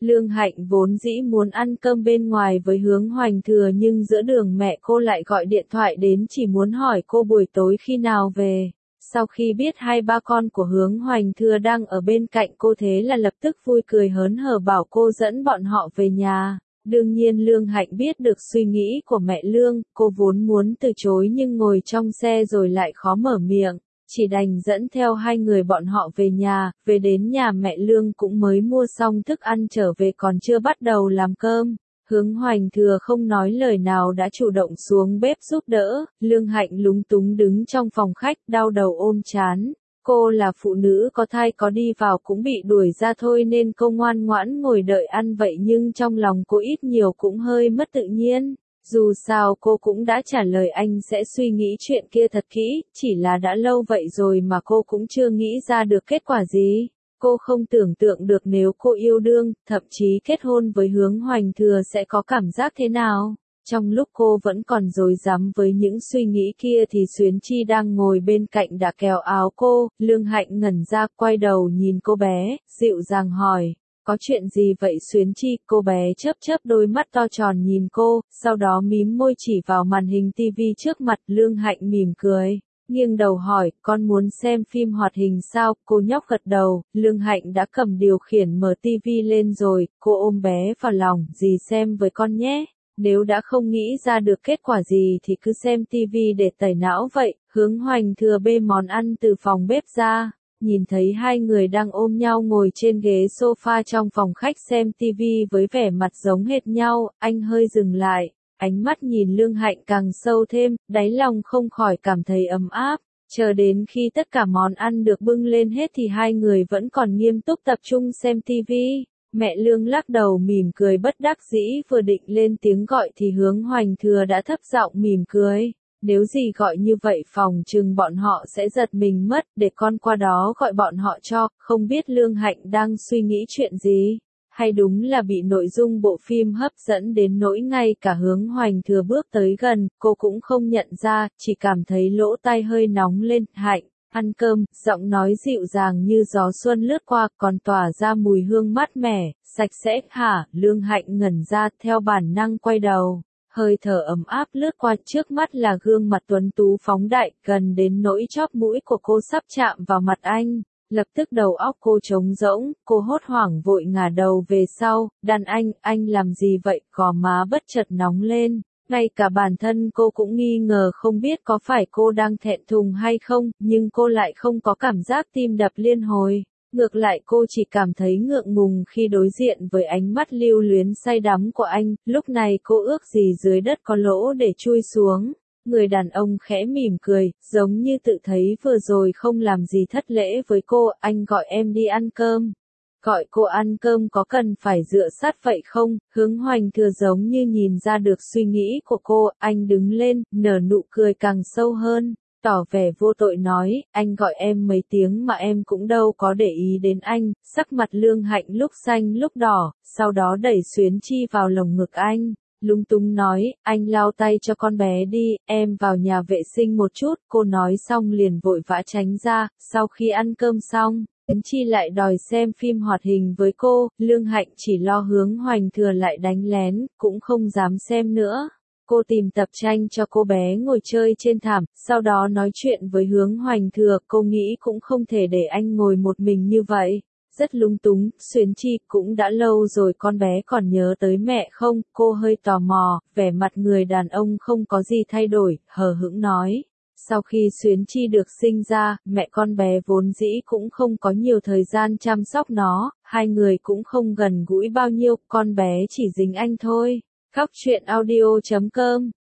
Lương Hạnh vốn dĩ muốn ăn cơm bên ngoài với Hướng Hoành Thừa nhưng giữa đường mẹ cô lại gọi điện thoại đến chỉ muốn hỏi cô buổi tối khi nào về. Sau khi biết hai ba con của Hướng Hoành Thừa đang ở bên cạnh cô thế là lập tức vui cười hớn hở bảo cô dẫn bọn họ về nhà. Đương nhiên Lương Hạnh biết được suy nghĩ của mẹ Lương, cô vốn muốn từ chối nhưng ngồi trong xe rồi lại khó mở miệng, chỉ đành dẫn theo hai người bọn họ về nhà, về đến nhà mẹ Lương cũng mới mua xong thức ăn trở về còn chưa bắt đầu làm cơm. Hướng Hoành Thừa không nói lời nào đã chủ động xuống bếp giúp đỡ, Lương Hạnh lúng túng đứng trong phòng khách đau đầu ôm trán. Cô là phụ nữ có thai có đi vào cũng bị đuổi ra thôi nên cô ngoan ngoãn ngồi đợi ăn vậy nhưng trong lòng cô ít nhiều cũng hơi mất tự nhiên. Dù sao cô cũng đã trả lời anh sẽ suy nghĩ chuyện kia thật kỹ, chỉ là đã lâu vậy rồi mà cô cũng chưa nghĩ ra được kết quả gì. Cô không tưởng tượng được nếu cô yêu đương, thậm chí kết hôn với Hướng Hoành Thừa sẽ có cảm giác thế nào. Trong lúc cô vẫn còn rối rắm với những suy nghĩ kia thì Xuyến Chi đang ngồi bên cạnh đã kéo áo cô, Lương Hạnh ngẩn ra quay đầu nhìn cô bé, dịu dàng hỏi, có chuyện gì vậy Xuyến Chi? Cô bé chớp chớp đôi mắt to tròn nhìn cô, sau đó mím môi chỉ vào màn hình tivi trước mặt. Lương Hạnh mỉm cười, nghiêng đầu hỏi, con muốn xem phim hoạt hình sao? Cô nhóc gật đầu, Lương Hạnh đã cầm điều khiển mở tivi lên rồi, cô ôm bé vào lòng, dì xem với con nhé. Nếu đã không nghĩ ra được kết quả gì thì cứ xem tivi để tẩy não vậy. Hướng Hoành Thừa bê món ăn từ phòng bếp ra, nhìn thấy hai người đang ôm nhau ngồi trên ghế sofa trong phòng khách xem tivi với vẻ mặt giống hệt nhau, anh hơi dừng lại, ánh mắt nhìn Lương Hạnh càng sâu thêm, đáy lòng không khỏi cảm thấy ấm áp. Chờ đến khi tất cả món ăn được bưng lên hết thì hai người vẫn còn nghiêm túc tập trung xem tivi. Mẹ Lương lắc đầu mỉm cười bất đắc dĩ vừa định lên tiếng gọi thì Hướng Hoành Thừa đã thấp giọng mỉm cười. Nếu gì gọi như vậy phòng chừng bọn họ sẽ giật mình mất, để con qua đó gọi bọn họ cho, không biết Lương Hạnh đang suy nghĩ chuyện gì. Hay đúng là bị nội dung bộ phim hấp dẫn đến nỗi ngay cả Hướng Hoành Thừa bước tới gần, cô cũng không nhận ra, chỉ cảm thấy lỗ tai hơi nóng lên. Hạnh, ăn cơm, giọng nói dịu dàng như gió xuân lướt qua, còn tỏa ra mùi hương mát mẻ, sạch sẽ. Hả? Lương Hạnh ngẩn ra theo bản năng quay đầu. Hơi thở ấm áp lướt qua, trước mắt là gương mặt tuấn tú phóng đại, gần đến nỗi chóp mũi của cô sắp chạm vào mặt anh. Lập tức đầu óc cô trống rỗng, cô hốt hoảng vội ngả đầu về sau, đàn anh làm gì vậy? Gò má bất chợt nóng lên, ngay cả bản thân cô cũng nghi ngờ không biết có phải cô đang thẹn thùng hay không, nhưng cô lại không có cảm giác tim đập liên hồi. Ngược lại cô chỉ cảm thấy ngượng ngùng khi đối diện với ánh mắt lưu luyến say đắm của anh, lúc này cô ước gì dưới đất có lỗ để chui xuống. Người đàn ông khẽ mỉm cười, giống như tự thấy vừa rồi không làm gì thất lễ với cô, anh gọi em đi ăn cơm. Gọi cô ăn cơm có cần phải dựa sát vậy không? Hướng Hoành Thừa giống như nhìn ra được suy nghĩ của cô, anh đứng lên, nở nụ cười càng sâu hơn. Tỏ vẻ vô tội nói, anh gọi em mấy tiếng mà em cũng đâu có để ý đến anh. Sắc mặt Lương Hạnh lúc xanh lúc đỏ, sau đó đẩy Xuyến Chi vào lồng ngực anh, lúng túng nói, anh lau tay cho con bé đi, em vào nhà vệ sinh một chút. Cô nói xong liền vội vã tránh ra. Sau khi ăn cơm xong, Xuyến Chi lại đòi xem phim hoạt hình với cô. Lương Hạnh chỉ lo Hướng Hoành Thừa lại đánh lén, cũng không dám xem nữa. Cô tìm tập tranh cho cô bé ngồi chơi trên thảm, sau đó nói chuyện với Hướng Hoành Thừa. Cô nghĩ cũng không thể để anh ngồi một mình như vậy. Rất lung túng. Xuyến Chi, cũng đã lâu rồi con bé còn nhớ tới mẹ không? Cô hơi tò mò, vẻ mặt người đàn ông không có gì thay đổi, hờ hững nói. Sau khi Xuyến Chi được sinh ra, mẹ con bé vốn dĩ cũng không có nhiều thời gian chăm sóc nó, hai người cũng không gần gũi bao nhiêu, con bé chỉ dính anh thôi. Khóc chuyện audio.com